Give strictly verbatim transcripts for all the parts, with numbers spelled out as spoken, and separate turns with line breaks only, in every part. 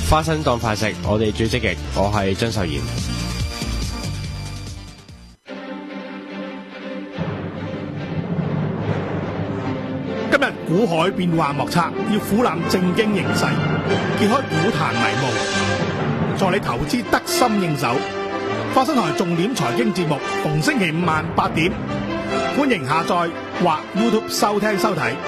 花生當飯食，我哋最積極。我係張秀賢。
今日股海變幻莫測，要俯瞰正經形勢，揭開股壇迷霧，助你投資得心應手。花生台重點財經節目，逢星期五晚八點，歡迎下載或 YouTube 收聽收睇。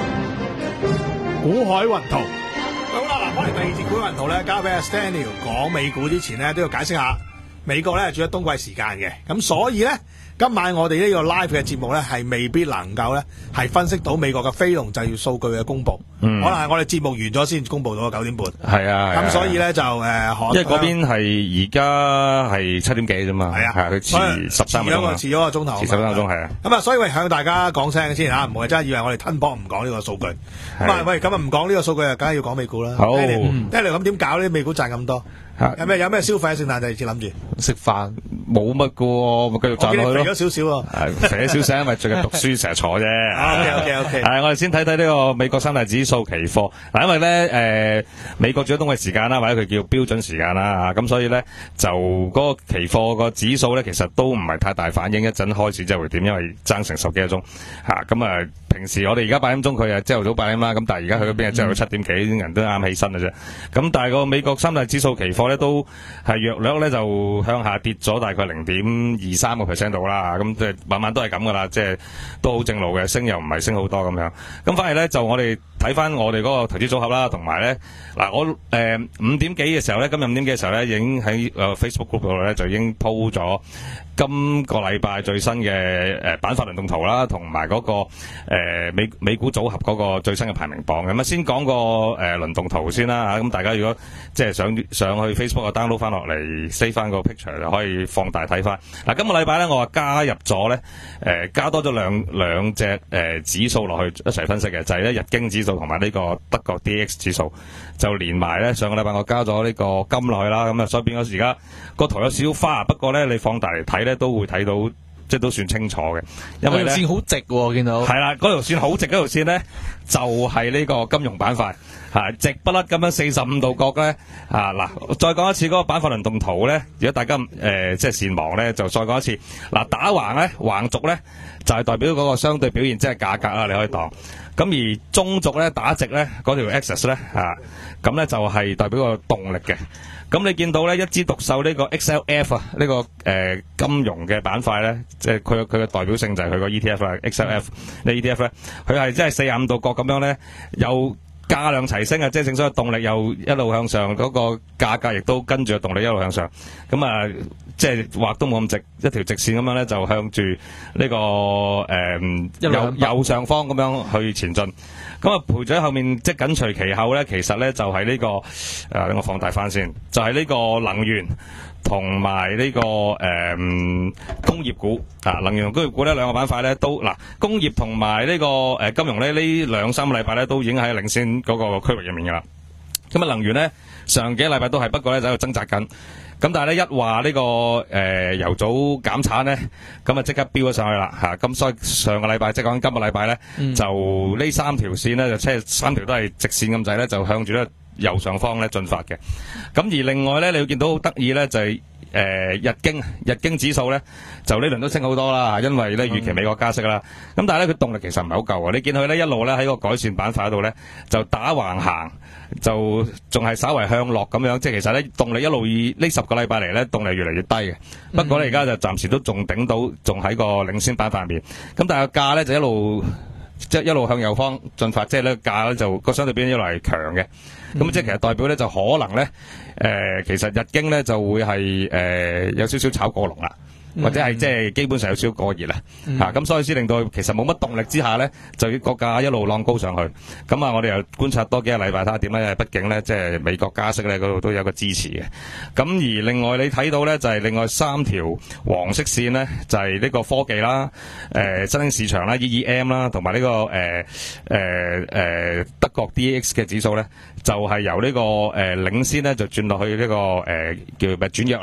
股海雲圖，好啦，嗱，翻嚟第二節股海雲圖咧，交俾阿 Stanley 講美股之前咧，都要解釋下美國咧，住咗冬季時間嘅，咁所以咧。今晚我哋呢個 live 嘅節目咧，係未必能夠咧係分析到美國嘅非農就業數據嘅公佈，嗯、可能係我哋節目完咗先公佈到九點半。係啊，咁所以咧就誒、呃，因
為嗰邊係而家係七點幾啫嘛。係啊，係佢遲十三個鐘啊，
遲咗個鐘頭，遲十三個鐘係啊。咁啊，所以喂向大家講聲先嚇，唔係真係以為我哋吞波唔講呢個數據。咁啊，喂，咁啊唔講呢個數據啊，梗係要講美股啦。好，聽你咁點搞呢？美股賺咁多？有咩有咩消費？聖誕第二次諗住
食飯冇乜噶喎，咪繼續賺落去咯。
肥咗少少喎，
肥咗少少，因為最近讀書成日坐啫。
OK OK OK。
係我哋先睇睇呢個美國三大指數期貨嗱，因為咧誒美國最冬嘅時間啦，或者佢叫標準時間啦，咁所以咧就嗰個期貨個指數咧，其實都唔係太大反應，一陣開始之後會點，因為爭成十幾個鐘嚇。咁啊，平時我哋而家八點鐘，佢啊朝頭早八點啦，咁但係而家佢嗰邊啊朝頭早七點幾，啲人都啱起身嘅啫。咁但係個美國三大指數期貨咧都係約略咧就向下跌咗大概零點二三個 percent 度啦，咁即係晚晚都係咁噶啦，即係都好正路嘅，升又唔係升好多咁樣。咁反而咧就我哋睇翻我哋嗰個投資組合啦，同埋咧嗱我誒五、呃、點幾嘅時候咧，今日五點幾嘅時候咧，已經喺誒 Facebook group 度咧就已經鋪咗今個禮拜最新嘅誒板塊輪動圖啦，同埋嗰個誒、呃、美美股組合嗰個最新嘅排名榜。咁啊先講個誒輪動圖先啦嚇，咁大家如果即係想上去 Facebook 個 download 翻落嚟 save 翻個 picture 就可以放大睇翻。嗱今個禮拜咧我話加入咗咧誒加多咗兩兩隻誒、呃、指數落去一齊分析嘅，就係、是、咧日經指數同埋呢個德國 D X 指數，就連埋咧上個禮拜我加咗呢個金落去啦，咁啊所以變咗而家個圖有少少花，不過咧你放大嚟睇咧都會睇到。即係都算清楚嘅，因為咧
條線好直喎，見到係
啦，嗰條線好直，嗰條線咧就係呢個金融板塊嚇，直不甩咁樣四十五度角咧嚇嗱，再講一次嗰個板塊輪動圖咧，如果大家誒、呃、即係善忘咧，就再講一次嗱，打橫咧橫軸咧就係、是、代表嗰個相對表現，即係價格啦，你可以當。咁而中軸咧打直咧嗰條 axis 咧嚇，咁咧就係代表個動力嘅。咁你見到咧一枝獨秀呢個 X L F 啊，呢、這個誒、呃、金融嘅板塊咧，即係佢佢嘅代表性就係佢個 E T F 啦 ，X L F 呢 E T F 咧，佢係即係四十五度角咁樣咧，有價量齊升啊，即係正所謂動力又一路向上，嗰、那個價格亦都跟住個動力一路向上。咁啊，即係畫都冇咁直，一條直線咁樣咧，就向住呢、這個誒、呃、右右上方咁樣去前進。咁啊，陪咗喺後面，即係緊隨其後咧，其實咧就係呢、這個誒，等、呃、我放大翻先，就係、是、呢個能源同埋呢個誒、呃、工業股啊，能源同工業股呢兩個板塊咧都嗱，工業同埋呢個誒、呃、金融咧呢兩三個禮拜咧都已經喺領先嗰個區域入面噶啦。咁啊，能源咧上幾個禮拜都係，不過咧就喺度掙扎緊。咁但係咧一話呢、這個誒、呃、油組減產咧，咁啊即刻飆咗上去啦嚇！咁所以上個禮拜即係講緊今個禮拜咧，嗯、就呢三條線咧就即係三條都係直線咁滯咧，就向住咧右上方咧進發嘅。咁而另外咧，你會見到好得意咧就係、是。誒、呃、日經日經指數咧，就呢輪都升好多啦，因為咧預期美國加息啦。咁、嗯、但係咧佢動力其實唔係好夠啊！你見佢咧一路咧喺個改善板塊度咧就打橫行，就仲係稍為向落咁樣。即係其實咧動力一路以呢十個禮拜嚟咧動力越嚟越低嘅。不過咧而家就暫時都仲頂到，仲喺個領先板塊面。咁但係個價咧就一路即係一路向右方進發，即係咧價咧就個相對邊一路係強嘅。咁、嗯、即係其實代表咧就可能咧，誒、呃，其實日經咧就會係誒、呃、有少少炒過龍啦，嗯、或者係即係基本上有少少過熱啦，吓、嗯，咁、啊、所以先令到其實冇乜動力之下咧，就要個價一路浪高上去。咁啊，我哋又觀察多幾個禮拜睇下點咧，畢竟咧即係美國加息咧嗰度都有個支持嘅。咁而另外你睇到咧就係、是、另外三條黃色線咧，就係、是、呢個科技啦、誒、呃、新興市場啦 E E M 啦，同埋呢個誒誒誒德國 D X 嘅指數咧。就係由呢、這個誒、呃、領先咧，就轉落去呢、這個誒、呃、叫咩轉弱啦。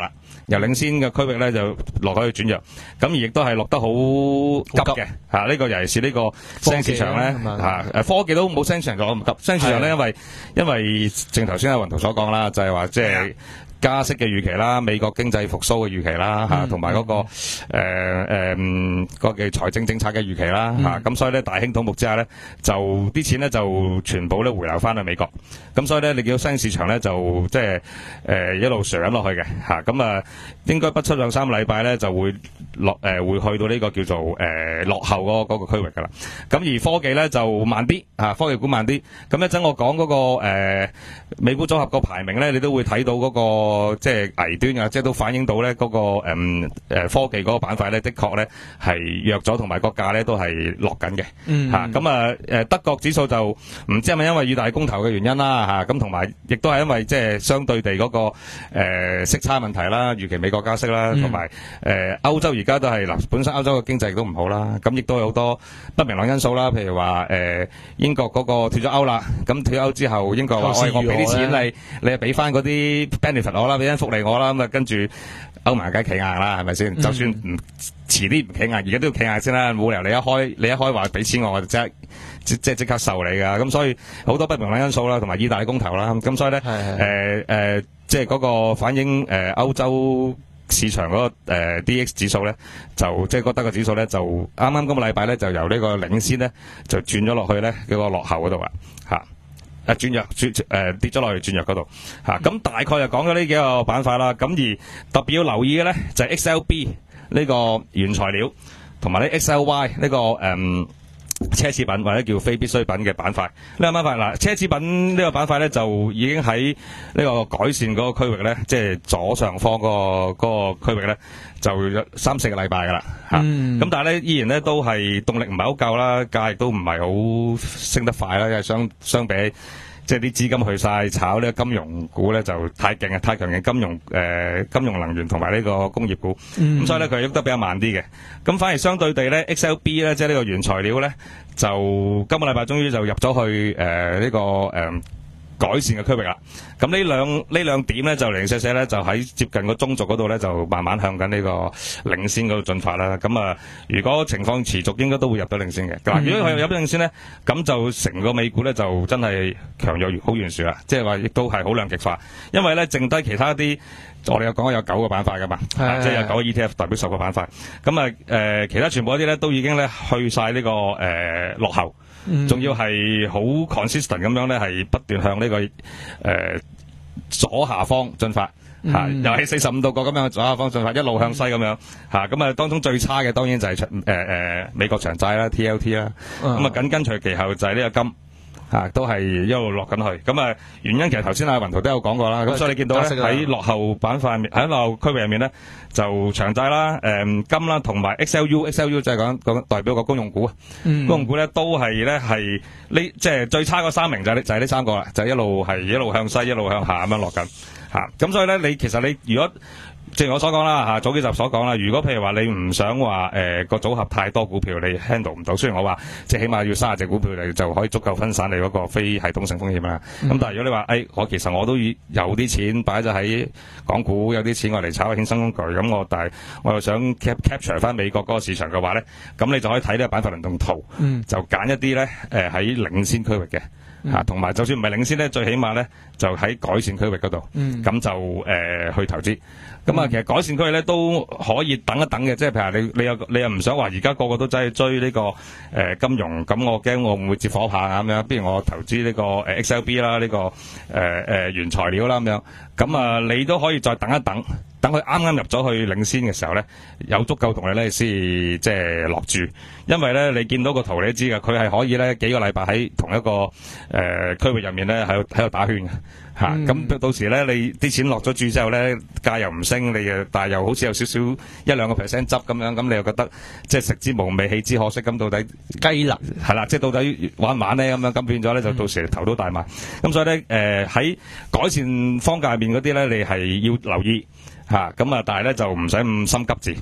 由領先嘅區域咧就落去轉弱，咁而亦都係落得好急嘅嚇。呢個尤其是呢個新市場咧嚇，誒科技都冇新市場落咁急。新市場咧因為因為正頭先阿雲圖所講啦，就係話即係加息嘅預期啦，美國經濟復甦嘅預期啦嚇，同埋嗰個誒誒個嘅財政政策嘅預期啦嚇，咁所以咧大興土木之下咧，就啲錢咧就全部咧回流翻去美國，咁所以咧你見到新市場咧就即係誒一路上落去嘅嚇，咁啊應該不出兩三個禮拜咧就會落誒會去到呢個叫做誒落後嗰嗰個區域噶啦，咁而科技咧就慢啲嚇，科技股慢啲，咁一陣我講嗰個誒美股組合個排名咧，你都會睇到嗰個。個即係危端啊，即係都反映到咧嗰個誒誒、呃、科技嗰個板塊咧，的確咧係弱咗，同埋個價咧都係落緊嘅嚇。咁啊誒德國指數就唔知係咪因為意大利公投嘅原因啦嚇，咁同埋亦都係因為即係相對地嗰、那個誒、呃、息差問題啦，預期美國加息啦，同埋誒歐洲而家都係嗱，本身歐洲嘅經濟都唔好啦，咁亦都有好多不明朗因素啦，譬如話誒、呃、英國嗰個脫咗歐啦，咁脫歐之後英國話我我俾啲錢你，你又俾翻嗰啲 benefit 我啦，俾啲福利我啦，咁啊跟住歐盟梗係企硬啦，係咪先？嗯、就算唔遲啲唔企硬，而家都要企硬先啦，冇理由你一開你一開話俾錢我，我就即刻即即即刻受你噶，咁所以好多不明朗因素啦，同埋意大利公投啦，咁所以咧誒誒，即係嗰個反映誒、呃、歐洲市場嗰、那個誒、呃、D X 指數咧，就即係覺得個指數咧就啱啱今個禮拜咧就由呢個領先咧就轉咗落去咧嗰個落後嗰度啊嚇。誒轉弱轉誒、呃、跌咗落去轉弱嗰度嚇，咁、啊、大概就講咗呢幾個板塊啦。咁而特別要留意嘅咧就係、是、X L B 呢個原材料，同埋呢 X L Y 呢、這個誒、嗯、奢侈品或者叫非必需品嘅板塊。呢、這個板塊嗱，奢侈品呢個板塊咧就已經喺呢個改善嗰個區域咧，即係左上方嗰、那個嗰、那個區域咧，就有三四個禮拜噶啦嚇。咁、嗯啊、但係咧依然咧都係動力唔係好夠啦，價亦都唔係好升得快啦，因為相相比即係啲資金去晒炒呢個金融股咧就太勁啊，太強勁金融誒、呃、金融能源同埋呢個工業股，咁、嗯、所以咧佢喐得比較慢啲嘅。咁反而相對地咧 X L B 咧即係呢個原材料咧，就今個禮拜終於就入咗去誒呢、呃這個誒。呃改善嘅區域啦，咁呢兩呢兩點咧就零零舍舍咧就喺接近個中軸嗰度咧就慢慢向緊呢個領先嗰度進發啦。咁啊，如果情況持續，應該都會入到領先嘅。嗱、嗯，如果佢入到領先咧，咁就成個美股咧就真係強弱好懸殊啦。即係話亦都係好兩極化，因為咧剩低其他啲我哋有講有九個板塊噶嘛，即係有九個 E T F 代表十個板塊。咁啊誒，其他全部嗰啲咧都已經咧去晒呢、這個誒、呃、落後。仲、嗯、要係好 consistent 咁樣咧，係不斷向呢、這個誒、呃、左下方進發嚇、嗯，又係四十五度角咁樣左下方進發，一路向西咁樣嚇。咁啊，當中最差嘅當然就係誒誒美國長債啦 ，T L T 啦。咁啊，緊跟隨其後就係呢個金。啊，都係一路落緊去，咁啊原因其實頭先阿雲圖都有講過啦，咁所以你見到咧喺落後板塊面喺落後區域入面咧，就長債啦、誒、嗯、金啦，同埋 X L U，X L U 就係講講代表個公用股啊、嗯，公用股咧都係咧係呢即係最差嗰三名就係就係呢三個啦，就係、一路係一路向西一路向下咁樣落緊嚇，咁所以咧你其實你如果正如我所講啦嚇，早幾集所講啦。如果譬如話你唔想話誒個組合太多股票，你 handle 唔到。雖然我話即係起碼要三十隻股票，你就可以足夠分散你嗰個非系統性風險啦。咁、嗯、但係如果你話誒、哎，我其實我都有啲錢擺咗喺港股，有啲錢我嚟炒衍生工具，咁我但係我又想 cap capture 翻美國嗰個市場嘅話咧，咁你就可以睇呢個板塊輪動圖，嗯、就揀一啲咧誒喺領先區域嘅。嚇、嗯，同埋就算唔係領先咧，最起碼咧就喺改善區域嗰度，咁、嗯、就誒、呃、去投資。咁、嗯、啊，其實改善區域咧都可以等一等嘅，即係譬如你你又你又唔想話而家個個都走去追呢、這個誒、呃、金融，咁我驚我唔會接火棒啊咁樣，不如我投資呢、這個誒 X L B 啦，呢、這個誒誒、呃、原材料啦咁樣。咁啊，你都可以再等一等，等佢啱啱入咗去領先嘅時候咧，有足夠動力咧先即係落注。因為咧，你見到個圖你都知㗎，佢係可以咧幾個禮拜喺同一個誒、呃、區域入面咧喺度喺度打圈嘅嚇。咁、嗯、到時咧，你啲錢落咗注之後咧，價又唔升，你又但係又好似有少少一兩個 percent 執咁樣，咁你又覺得即係食之無味，棄之可惜。咁到底雞肋係啦，即係到底玩唔玩咧？咁樣咁變咗咧，就到時頭都大埋。咁、嗯、所以咧，誒喺改善方界面嗰啲咧，你係要留意嚇。咁啊，但係咧就唔使咁心急住。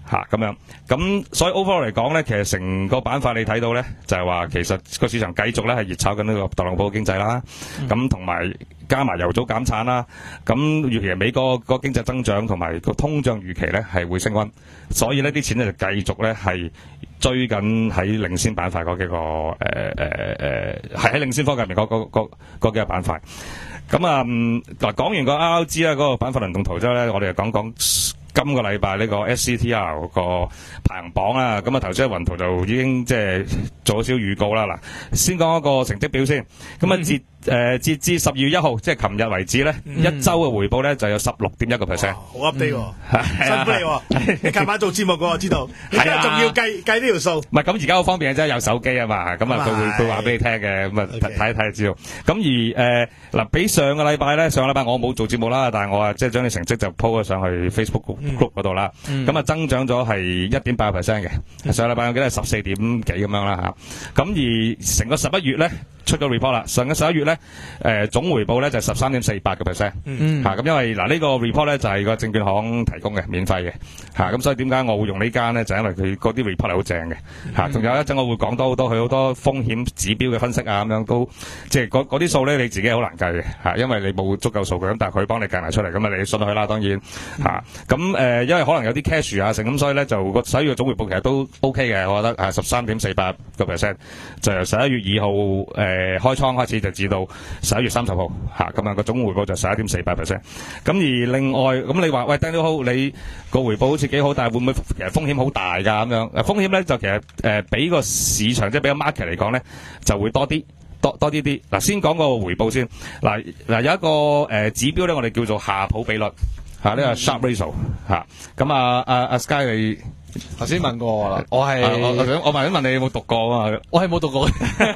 嚇咁樣，咁所以 overall 嚟講咧，其實成個板塊你睇到咧，就係話其實個市場繼續咧係熱炒緊呢個特朗普嘅經濟啦，咁同埋加埋油組減產啦，咁預期美國個經濟增長同埋個通脹預期咧係會升溫，所以呢啲錢咧就繼續咧係追緊喺領先板塊嗰幾個誒誒誒，係喺領先科技入面嗰嗰嗰嗰幾個板塊。咁啊，嗱講完個 R R G 啦，嗰個板塊輪動圖之後咧，我哋就講講今個禮拜呢個 S C T R 個排行榜啊。咁啊，頭先喺雲圖就已經即係做咗少預告啦。嗱，先講一個成績表先。咁啊，截誒截至十二月一號，即係琴日為止咧，一周嘅回報咧就有十六點一個 percent。
好 update 喎，辛苦你喎！你琴晚做節目嘅我知道，你今日仲要計計呢條數。
唔係咁而家好方便嘅啫，有手機啊嘛，咁啊佢會佢話俾你聽嘅，咁啊睇一睇就知道。咁而誒嗱，比上個禮拜咧，上個禮拜我冇做節目啦，但係我啊即係將啲成績就 po 咗上去 Facebook group 嗰度啦。咁啊增長咗係一點八個 percent 嘅，上個禮拜我記得係十四點幾咁樣啦嚇。咁而成個十一月咧出咗 report 啦，上個十一月咧誒總回報咧就十三點四八個 percent 嚇。咁因為嗱呢個 report 咧就係個證券行提供嘅，免費嘅嚇。咁所以點解我會用呢間咧？就因為佢嗰啲 report 係好正嘅嚇。仲有一陣我會講多好多佢好多風險指標嘅分析啊，咁樣都即係嗰嗰啲數咧你自己好難計嘅嚇，因為你冇足夠數據咁，但係佢幫你計埋出嚟，咁啊你信佢啦，當然嚇。咁誒因為可能有啲 cash 啊成咁，所以咧就個十一月總回報其實都 OK 嘅，我覺得係十三點四八個 percent， 就由十一月二號誒開倉開始就至到十一月三十號嚇，咁啊個總回報就十一點四八 percent。咁而另外咁你話喂 Daniel Ho 你個回報好似幾好，但係會唔會其實風險好大㗎咁樣？誒風險咧就其實誒、呃、比個市場即係比個 market 嚟講咧就會多啲。多多啲啲嗱，先講個回報先嗱嗱有一個誒、呃、指標咧，我哋叫做夏普比率嚇，呢、啊這個 Sharpe ratio 嚇。咁啊啊啊 Sky 你
頭先問過我啦，我係、啊、
我我想我問一問你有冇讀過啊嘛？
我係冇讀過。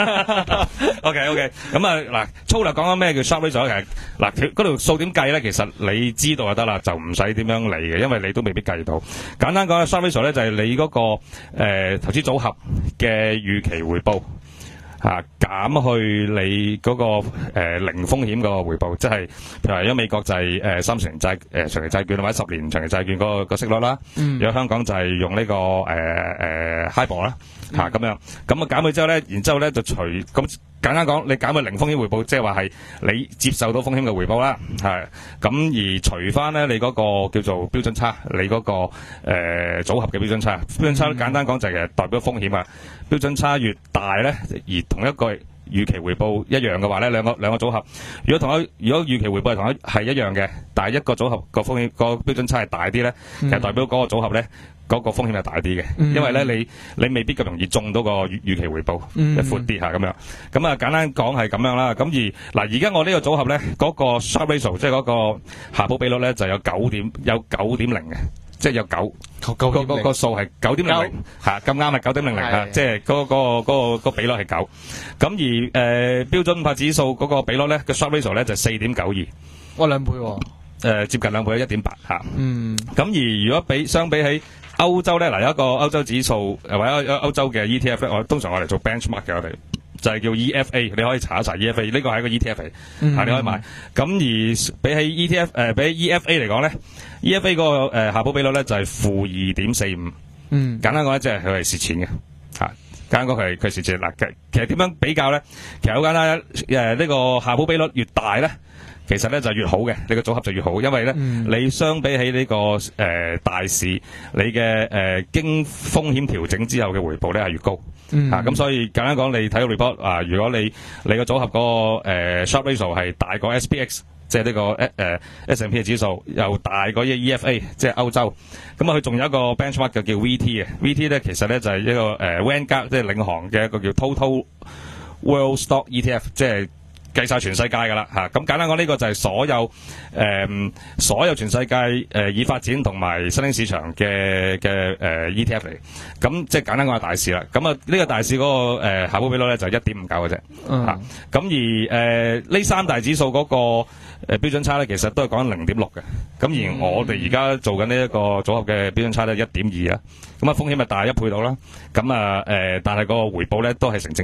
OK OK，咁啊嗱，粗略講緊咩叫 Sharpe ratio 其實嗱，佢嗰條數點計咧？其實你知道就得啦，就唔使點樣理嘅，因為你都未必計到。簡單講咧 ，Sharpe ratio 咧就係你嗰、那個誒、呃、投資組合嘅預期回報。嚇減去你嗰、那個、呃、零風險個回報，即係譬如話，如果美國就係誒三十年債誒、呃、長期債券或者十年長期債券嗰、那個那個息率啦，嗯、如果香港就係用呢、這個誒誒 HIBOR 啦嚇咁樣，咁啊減去之後咧，然之後咧就除咁簡單講，你減去零風險回報，即係話係你接受到風險嘅回報啦，係咁而除翻咧你嗰個叫做標準差，你嗰、那個誒、呃、組合嘅標準差，標準差簡單講就係代表風險啊，標準差越大咧，而同一個預期回報一樣嘅話咧，兩個兩個組合，如果同一如果預期回報係同一係一樣嘅，但係一個組合個風險個標準差係大啲咧，其實代表嗰個組合咧嗰、嗰個風險係大啲嘅，因為咧你你未必咁容易中到個預預期回報，一闊啲嚇咁樣。咁啊簡單講係咁樣啦。咁而嗱而家我呢個組合咧，嗰、嗰個 Sharpe ratio 即係嗰個夏普比率咧就有九點有九點零嘅。即係有九，個個個數係九點零零嚇，咁啱係九點零零嚇，即係嗰個嗰個個比率係九。咁而誒標準五百指數嗰個比率咧，個 Sharpe ratio 咧就四點九二，
哇兩倍喎，
誒接近兩倍，一點八嚇。
嗯。
咁而如果比相比起歐洲咧，嗱有一個歐洲指數誒或者歐洲嘅 E T F 咧，我通常我嚟做 benchmark 嘅我哋。就係叫 E F A， 你可以查一查 E F A， 呢個係一個 E T F 嚟，嗯、你可以買。咁而比起 E T F 誒、呃，比起 E F A 嚟講咧 ，E F A 嗰、那個誒夏普比率咧就係負二點四五。嗯，簡單講咧，即係佢係蝕錢嘅嚇。簡單講佢係佢蝕錢嗱。其實點樣比較咧？其實好簡單誒，呢、呃這個夏普比率越大咧，其實咧就越好嘅，你個組合就越好，因為咧、嗯、你相比起呢、這個誒、呃、大市，你嘅誒、呃、經風險調整之後嘅回報咧係越高。嗯、啊，咁所以簡單講，你睇個 report 啊，如果你你個組合嗰、那個誒、呃、Sharpe ratio 係大過 S P X， 即係呢、這個誒誒、呃、S and P 嘅指數，又大過呢個 E F A， 即係歐洲，咁啊佢仲有一個 benchmark 嘅叫 V T 嘅 V T 咧其實咧就係、是、一個誒、呃、Vanguard 即係領航嘅一個叫 Total World Stock E T F， 即係計晒全世界噶啦嚇，咁、啊、簡單講呢個就係所有誒、呃、所有全世界誒、呃、已發展同埋新興市場嘅嘅誒 E T F 嚟，咁即係簡單講係大市啦。咁啊呢個大市嗰、那個誒夏普比率咧就一點五九嘅啫嚇，咁、嗯啊、而誒呢、呃、三大指數嗰、那個誒、呃、標準差咧其實都係講緊零點六嘅，咁而我哋而家做緊呢一個組合嘅標準差咧一點二啊，咁啊風險咪大一倍到啦，咁啊誒但係個回報咧都係成正比，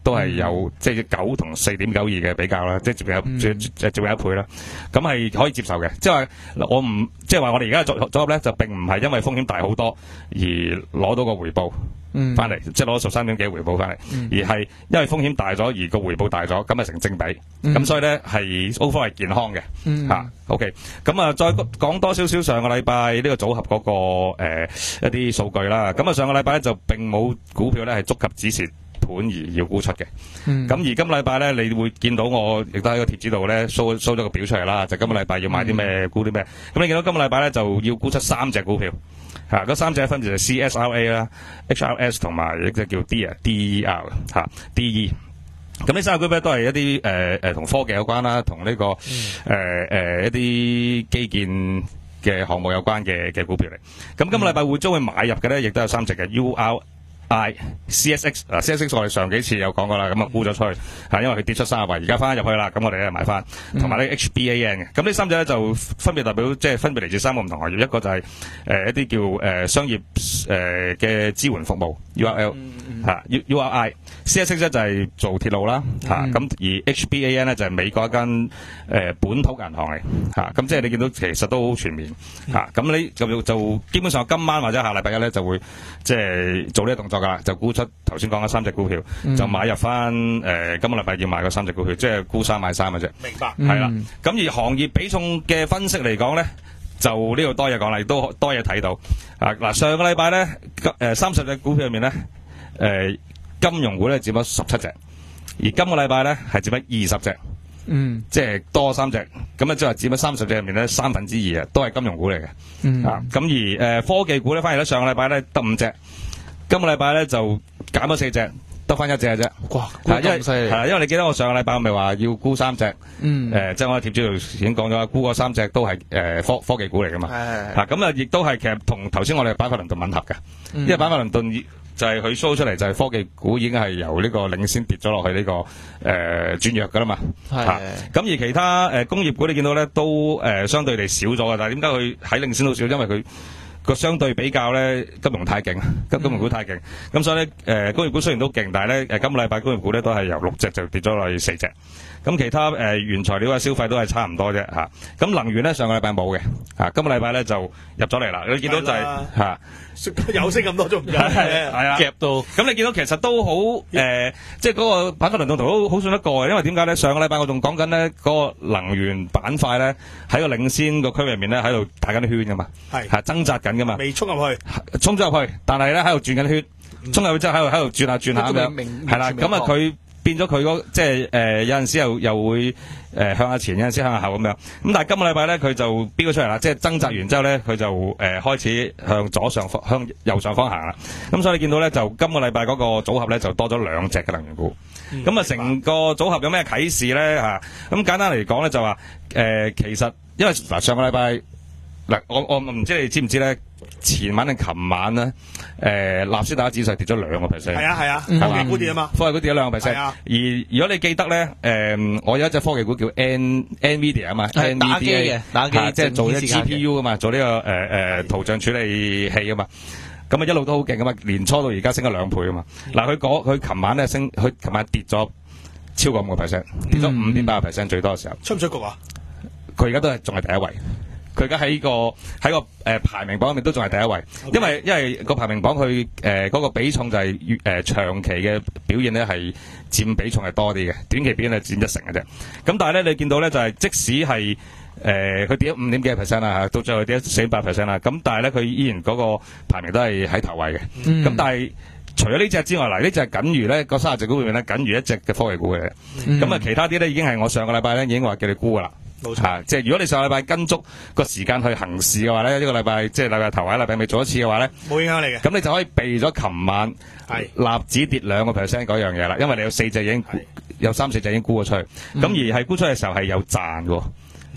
都係有即係九同四點九二嘅比較啦，即係接近有接接近一倍啦。咁係可以接受嘅，即係話我唔即係話我哋而家嘅組組合咧，就並唔係因為風險大好多而攞到個回報翻嚟，嗯、即係攞十三點幾回報翻嚟，嗯、而係因為風險大咗而個回報大咗，咁啊成正比。咁、嗯、所以咧係 overall 係健康嘅嚇、嗯啊。OK，咁啊再講多少少上個禮拜呢個組合嗰、那個、呃、一啲數據啦。咁啊上個禮拜咧就並冇股票咧係觸及止蝕盤而要沽出嘅。咁、嗯、而今個禮拜咧，你會見到我亦都喺個貼紙度咧 show show 咗個表出嚟啦。就今個禮拜要買啲咩沽啲咩。咁、嗯、你見到今個禮拜咧就要沽出三隻股票。嚇，嗰三隻分別就係 C S R A 啦、H R S 同埋一隻叫 D 啊 D E R 嚇 D E。咁呢三個股票都係一啲誒誒同科技有關啦，同呢、這個誒誒、呃呃、一啲基建嘅項目有關嘅嘅股票嚟。咁今個禮拜會將會買入嘅咧，亦都有三隻嘅 U R I C S X 嗱 C S X 我哋上幾次有講過啦，咁啊沽咗出去嚇，因為佢跌出三十位，而家翻入去啦，咁我哋咧買翻，同埋呢 H B A N 嘅，咁呢三隻咧就分別代表即係分別嚟自三個唔同行業，一個就係、是、誒、呃、一啲叫誒、呃、商業誒嘅、呃、支援服務 U R L 嚇 U U R I，C S X 咧就係做鐵路啦嚇，咁、啊、而 H B A N 咧就係美國一間誒、呃、本土銀行嚟嚇，咁、啊、即係你見到其實都好全面嚇，咁、啊、你就就基本上今晚或者下禮拜一咧就會即係做呢個動作。就沽出頭先講嘅三隻股票，嗯、就買入翻誒、呃、今個禮拜要買嗰三隻股票，即係沽三買三嘅啫。
明白，
係啦。咁、嗯、而行業比重嘅分析嚟講咧，就呢度多嘢講啦，亦都多嘢睇到。啊嗱，上個禮拜咧，誒三十隻股票入面咧，誒、呃、金融股咧佔咗十七隻，而今個禮拜咧係佔咗二十隻。嗯，即係多三隻，咁啊即係佔咗三十隻入面咧三分之二啊，都係金融股嚟嘅。嗯、啊，咁而誒、呃、科技股咧，反而咧上個禮拜咧得五隻。今個禮拜咧就減咗四隻，得翻一隻嘅啫。哇，咁犀利！係啦，因為你記得我上個禮拜我咪話要沽三隻，嗯，誒、呃，即係我喺貼紙度已經講咗，沽嗰三隻都係誒、呃、科科技股嚟噶嘛。係係。嚇，咁啊，亦都係其實同頭先我哋板塊輪動吻合嘅，嗯、因為板塊輪動就係佢 show 出嚟就係科技股已經係由呢個領先跌咗落去呢、這個誒、呃、轉弱噶啦嘛。係係。咁而其他誒、呃、工業股你見到咧都誒、呃、相對地少咗嘅，但係點解佢喺領先到少？因為佢個相對比較咧，金融太勁，金金融股太勁，咁、嗯、所以咧，誒、呃，工業股雖然都勁，但係咧，誒，今個禮拜工業股咧都係由六隻就跌咗落去四隻，咁其他誒、呃、原材料啊消費都係差唔多啫嚇，咁、啊、能源咧上個禮拜冇嘅，嚇、啊，今個禮拜咧就入咗嚟啦，你見到就係、是、嚇。啊
有升咁多仲唔有嘅，
係啊，夾到。咁你見到其實都好誒，即係嗰個板塊輪動圖都好信得過嘅，因為點解咧？上個禮拜我仲講緊咧嗰個能源板塊咧喺個領先個區域入面咧喺度打緊啲圈噶嘛，係係掙扎緊噶嘛，
未衝入去，
衝咗入去，但係咧喺度轉緊圈，衝入去之後喺度喺度轉下轉下咁樣，係啦，咁啊佢。變咗佢嗰即係誒、呃、有陣時又又會誒、呃、向下前，有陣時向下後咁樣。咁但係今個禮拜咧，佢就飆咗出嚟啦，即係掙扎完之後咧，佢就誒、呃、開始向左上方向右上方行啦。咁所以你見到咧，就今個禮拜嗰個組合咧就多咗兩隻嘅能源股。咁啊、嗯，成個組合有咩啟示咧嚇？咁簡單嚟講咧，就話誒、呃、其實因為嗱上個禮拜嗱我我唔知你知唔知咧？前晚定琴晚咧，誒納斯達克指數跌咗兩個 percent。係
啊係啊，科技股跌啊嘛，
科技股跌咗兩個 percent。而如果你記得咧，誒、呃、我有一隻科技股叫 N Nvidia 啊嘛，
係打機嘅，打機
即係做啲 G P U 啊嘛，做呢、這個誒誒、呃、圖像處理器啊嘛。咁啊一路都好勁啊嘛，年初到而家升咗兩倍啊嘛。嗱佢佢琴晚咧升，佢琴晚跌咗超過五個 percent，跌咗五點八個 percent 最多嘅時候。
出唔出局啊？
佢而家都係仲係第一位。佢而家喺個喺個誒、呃、排名榜入面都仲係第一位，Okay. 因為因為個排名榜佢誒嗰個比重就係越誒長期嘅表現咧係佔比重係多啲嘅，短期表現係佔一成嘅啫。咁但係咧你見到咧就係、是、即使係誒佢跌咗五點幾 percent 啦嚇，到最後跌咗四點八 percent 啦，咁但係咧佢依然嗰個排名都係喺頭位嘅。咁、嗯、但係除咗呢隻之外，嗱呢隻係僅餘咧個三十隻股入面咧僅餘一隻嘅科技股嘅，咁啊、嗯、其他啲咧已經係我上個禮拜咧已經話叫你沽噶啦。冇錯、啊，即係如果你上個禮拜跟足個時間去行事嘅話咧，呢、這個禮拜即係禮拜頭或者禮拜尾做一次嘅話咧，
冇影響你嘅。
咁你就可以避咗琴晚係納指跌兩個 percent 嗰樣嘢啦，因為你有四隻已經有三四隻已經沽咗出去，咁、嗯、而係沽出去嘅時候係有賺嘅，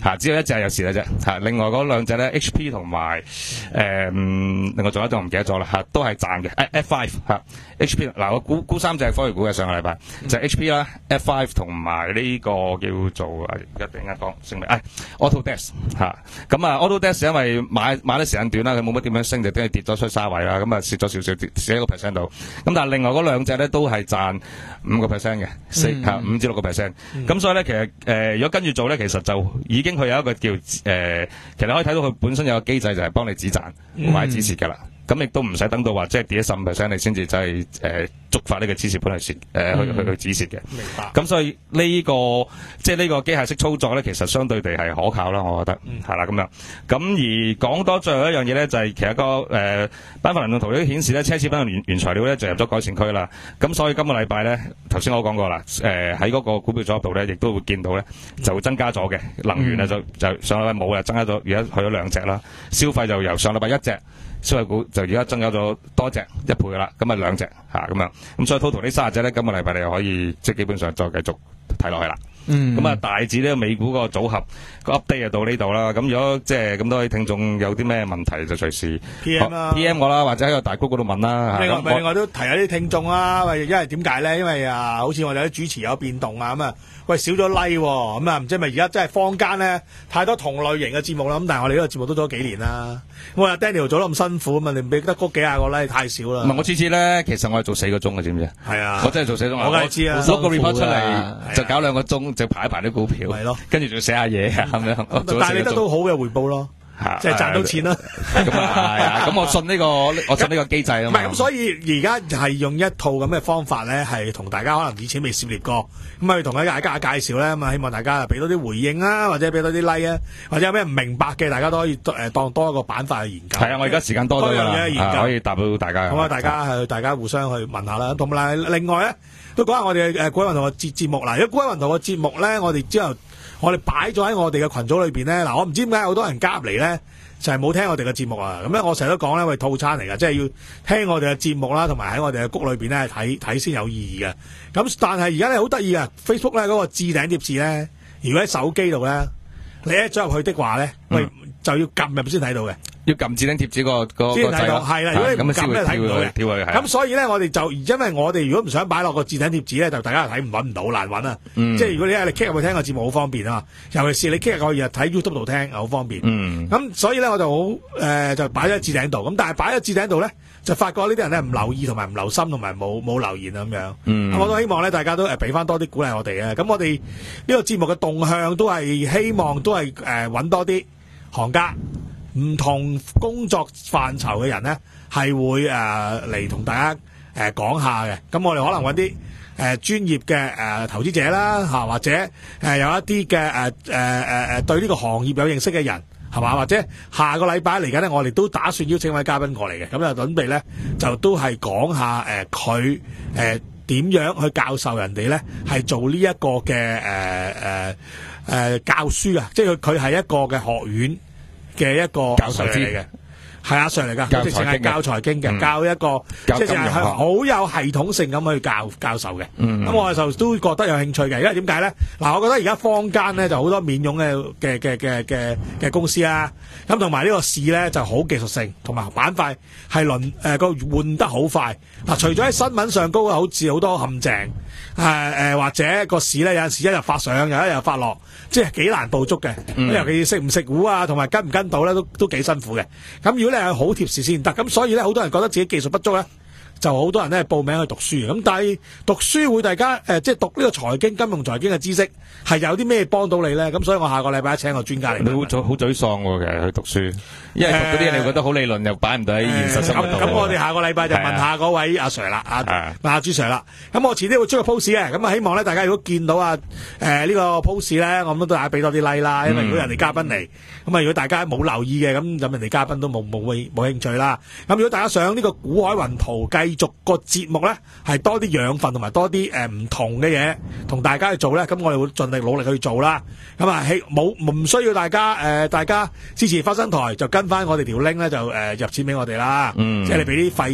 嚇，只有一隻有事嘅啫嚇。另外嗰兩隻咧 H P 同埋誒，另外仲有一隻我唔記得咗啦嚇，都係賺嘅。誒 F 五 嚇 H P 嗱，我估估三隻科技股嘅上個禮拜就係 H P 啦、F 五 同埋呢個叫做而家突然間講姓名誒 Autodesk 嚇。咁啊 Autodesk 因為買買得時間短啦，佢冇乜點樣升，就跟住跌咗出沙位啦，咁啊蝕咗少少，蝕一個 percent 度。咁但係另外嗰兩隻咧都係賺五個 percent 嘅，四嚇五至六個 percent。咁所以咧其實誒、呃、如果跟住做咧，其實就已經佢有一個叫誒、呃，其實你可以睇到佢本身有個機制就係幫你止賺或者止蝕㗎啦。咁亦都唔使等到話即係跌咗十五 percent 你先至就係誒觸發呢個止蝕盤去蝕誒去去去止蝕嘅。
明白。
咁所以呢、這個即係呢個機械式操作咧，其實相對地係可靠啦，我覺得係啦咁樣。咁而講多最後一樣嘢咧，就係、是、其實個誒板塊輪動圖都顯示咧，奢侈品原原材料咧就入咗改善區啦。咁所以今個禮拜咧，頭先我講過啦，誒喺嗰個股票組合度咧，亦都會見到咧就會增加咗嘅能源啊，就就上禮拜冇啊，增加咗而家去咗兩隻啦。消費就由上禮拜一隻。消費股就而家增加咗多隻一倍噶啦，咁啊兩隻嚇咁樣，咁所以 total 呢三十隻咧，今個禮拜你又可以即係基本上再繼續睇落去啦。嗯，咁啊大致呢個美股個組合個 update 就到呢度啦。咁如果即係咁多位聽眾有啲咩問題就隨時
P M 啦
，P M 我啦，或者喺個大 group 嗰度問啦。
另外另外都提下啲聽眾啦，喂，因為點解咧？因為啊，好似我哋啲主持有變動啊，咁啊，喂少咗 like 喎，咁啊唔知係咪而家真係坊間咧太多同類型嘅節目啦。咁但係我哋呢個節目都做咗幾年啦。我話 Daniel 做得咁辛苦啊嘛，你唔俾得嗰幾廿個 like 太少啦。
唔係我次次咧，其實我係做四個鐘嘅，知唔知？係
啊，
我真係做四個鐘。
我梗係知啊，
攞個 report 出嚟就搞兩個鐘，就排一排啲股票。
係咯，
跟住仲要寫下嘢咁樣。
但係你得到好嘅回報咯。即係賺到錢啦，
咁啊係啊，咁我信呢個，我信呢個機制啊嘛。
唔係咁，所以而家係用一套咁嘅方法咧，係同大家可能以前未涉獵過，咁啊同大家介紹咧，咁啊希望大家俾多啲回應啊，或者俾多啲 like 啊，或者有咩唔明白嘅，大家都可以誒當多一個板塊去研究。係啊，我而家時間多咗啦，可以答到大家。咁啊，大家係大家互相去問下啦，同埋另外咧都講下我哋誒股海雲圖嘅節節目嗱，如果股海雲圖嘅節目咧，我哋之後。我哋擺咗喺我哋嘅群組裏邊咧，嗱我唔知點解好多人加入嚟咧，就係、是、冇聽我哋嘅節目啊！咁咧我成日都講咧，喂套餐嚟㗎，即係要聽我哋嘅節目啦，同埋喺我哋嘅谷裏邊咧睇睇先有意義嘅。咁但係而家咧好得意啊 ，Facebook 咧嗰、那個置頂貼士咧，如果喺手機度咧，你一走入去的話咧，喂、嗯、就要撳入先睇到嘅。要撳置頂貼紙個個個掣咯，係啦，如果你唔撳咧睇唔到嘅。咁所以咧，我哋就因為我哋如果唔想擺落個置頂貼紙咧，就大家睇唔揾唔到，難揾啊。嗯、即係如果你係你 click 入去聽個節目好方便啊嘛，尤其是你 click 入去日睇 YouTube 度聽好方便。咁、嗯、所以咧我就好誒、呃、就擺咗喺置頂度。咁但係擺咗置頂度咧，就發覺呢啲人咧唔留意同埋唔留心同埋冇冇留言咁樣。嗯、我都希望咧大家都誒俾翻多啲鼓勵我哋啊。咁我哋呢個節目嘅動向都係希望都係誒揾多啲行家。唔同工作範疇嘅人咧，係會誒嚟同大家誒講、呃、下嘅。咁我哋可能揾啲誒專業嘅誒、呃、投資者啦，嚇、啊、或者誒、呃、有一啲嘅誒誒誒誒對呢個行業有認識嘅人，係嘛？或者下個禮拜嚟緊咧，我哋都打算邀請位嘉賓過嚟嘅。咁就準備咧，就都係講下誒佢誒點樣去教授人哋咧，係做呢一個嘅誒誒誒教書啊！即係佢佢係一個嘅學院。嘅一個教授嚟嘅，係阿 Sir 嚟噶，直情係教財經嘅，教一個即係係好有系統性咁去教教授嘅。咁、嗯、我就都覺得有興趣嘅，因為點解咧？嗱，我覺得而家坊間咧就好多免佣嘅嘅嘅嘅嘅嘅公司啦，咁同埋呢個市咧就好技術性，同埋板塊係輪誒個換得好快。嗱，除咗喺新聞上高好似好多陷阱，誒、呃、誒或者個市咧有陣時一日發上，又一日發落。即係幾難捕捉嘅，嗯、尤其食唔食糊啊，同埋跟唔跟到咧，都都幾辛苦嘅。咁如果你係好貼士先得，咁所以咧，好多人覺得自己技術不足咧，就好多人咧報名去讀書。咁但係讀書會大家誒、呃，即係讀呢個財經、金融財經嘅知識，係有啲咩幫到你咧？咁所以我下個禮拜請個專家嚟。你好沮好沮喪喎，其實去讀書，因為讀嗰啲嘢你覺得好理論，又擺唔到喺現實生活度。咁、呃呃、我哋下個禮拜就問下嗰位阿 Sir 啦，阿問阿朱 Sir 啦。咁我遲啲會出個 post 嘅，咁啊希望咧大家如果見到啊誒、呃這個、呢個 post 咧，我諗都大家俾多啲 like 啦，因為如果人哋嘉賓嚟，咁啊如果大家冇留意嘅，咁咁人哋嘉賓都冇冇冇興趣啦。咁如果大家想呢個股海雲圖繼續個節目咧，係多啲養分同埋多啲誒唔同嘅嘢同大家去做咧，咁我哋會盡力努力去做啦。咁啊希冇唔需要大家誒、呃、大家支持花生台就跟翻我哋條 link 咧就誒、呃、入錢俾我哋啦，嗯、即係你俾啲費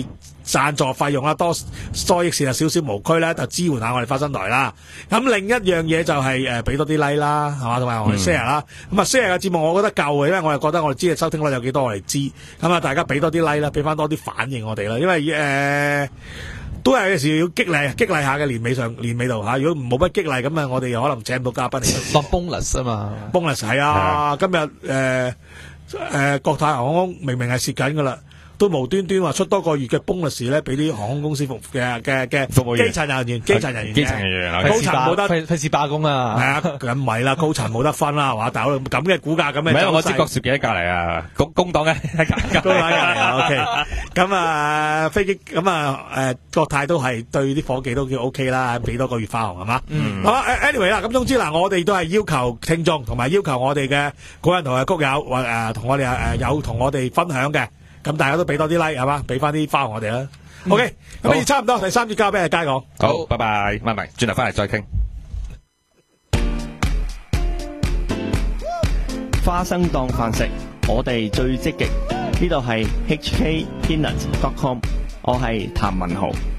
贊助費用啦，多多益善啊，少少無區咧，就支援下我哋花生台啦。咁另一樣嘢就係誒俾多啲 like 啦，係嘛，同埋我哋 share 啦。咁啊 share 嘅節目我覺得夠嘅，因為我又覺得我哋知嘅收聽率有幾多我哋知。咁啊大家俾多啲 like 啦，俾翻多啲反應我哋啦，因為誒。呃都係有時要激勵激勵下嘅，年尾上年尾度嚇，如果冇乜激勵咁啊，我哋又可能請唔到嘉賓嚟。
落 bonus 啊嘛
bonus 係啊，今日誒誒國泰航空明明係蝕緊噶啦，都無端端話出多個月嘅 bonus 咧，俾啲航空公司服嘅嘅嘅
服務員
基層人員、基層人員、
基層人員
高層冇得
費費事罷工啊！
係啊，咁唔係啦，高層冇得分啦，係嘛？大佬咁嘅股價咁嘅，
唔係我知郭少幾喺隔離啊，工工黨嘅喺隔
高位嚟啊 OK，咁啊飛機咁啊誒國泰都係對啲伙計都叫 OK 啦，俾多個月花紅係嘛？
嗯
好啦 anyway 啦，咁總之嗱，我哋都係要求聽眾同埋要求我哋嘅古人同嘅谷友或誒同我哋誒有同我哋分享嘅。咁大家都俾多啲 like 係嘛，俾翻啲花紅我哋啦。OK，咁呢差唔多，第三節交俾阿佳講。
好，拜拜，唔係唔係，轉頭翻嚟再傾。
花生當飯食，我哋最積極。呢度係 H K Peanut dot com， 我係譚文豪。